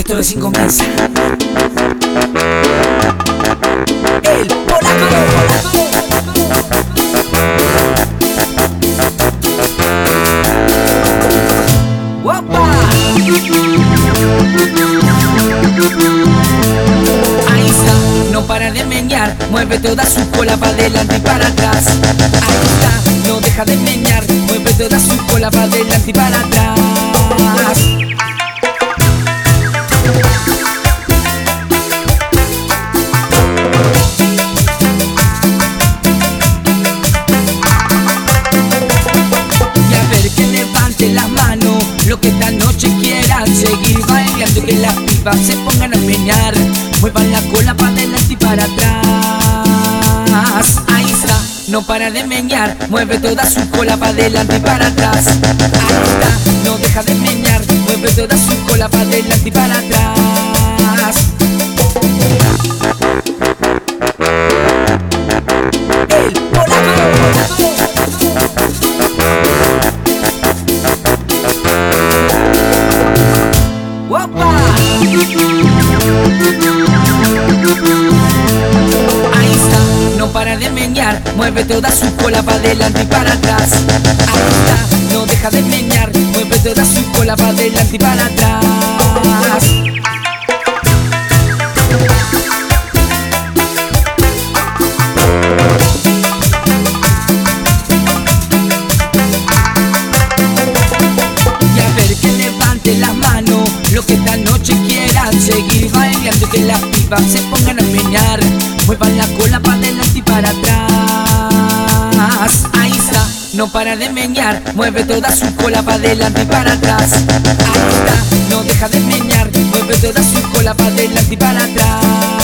recién comienza. El polaco. ¡Opa! Ahí está, no para de menear, mueve toda su cola para adelante y para atrás. Ahí está, no deja de menear, mueve toda su cola para adelante y para atrás. Las manos, lo que esta noche quieran seguir bailando, que las pibas se pongan a menear, muevan la cola para adelante y para atrás. Ahí está, no para de menear, mueve toda su cola para adelante y para atrás. Ahí está, no deja de menear, mueve toda su cola para adelante y para atrás. El polaco. Ahí está, no para de menear, mueve toda su cola para adelante y para atrás. Ahí está, no deja de menear, mueve toda su cola para adelante y para atrás. Las manos, lo que esta noche quieran seguir bailando, que las pibas se pongan a menear, muevan la cola para adelante y para atrás. Ahí está, no para de menear, mueve toda su cola para adelante y para atrás. Ahí está, no deja de menear, mueve toda su cola para adelante y para atrás.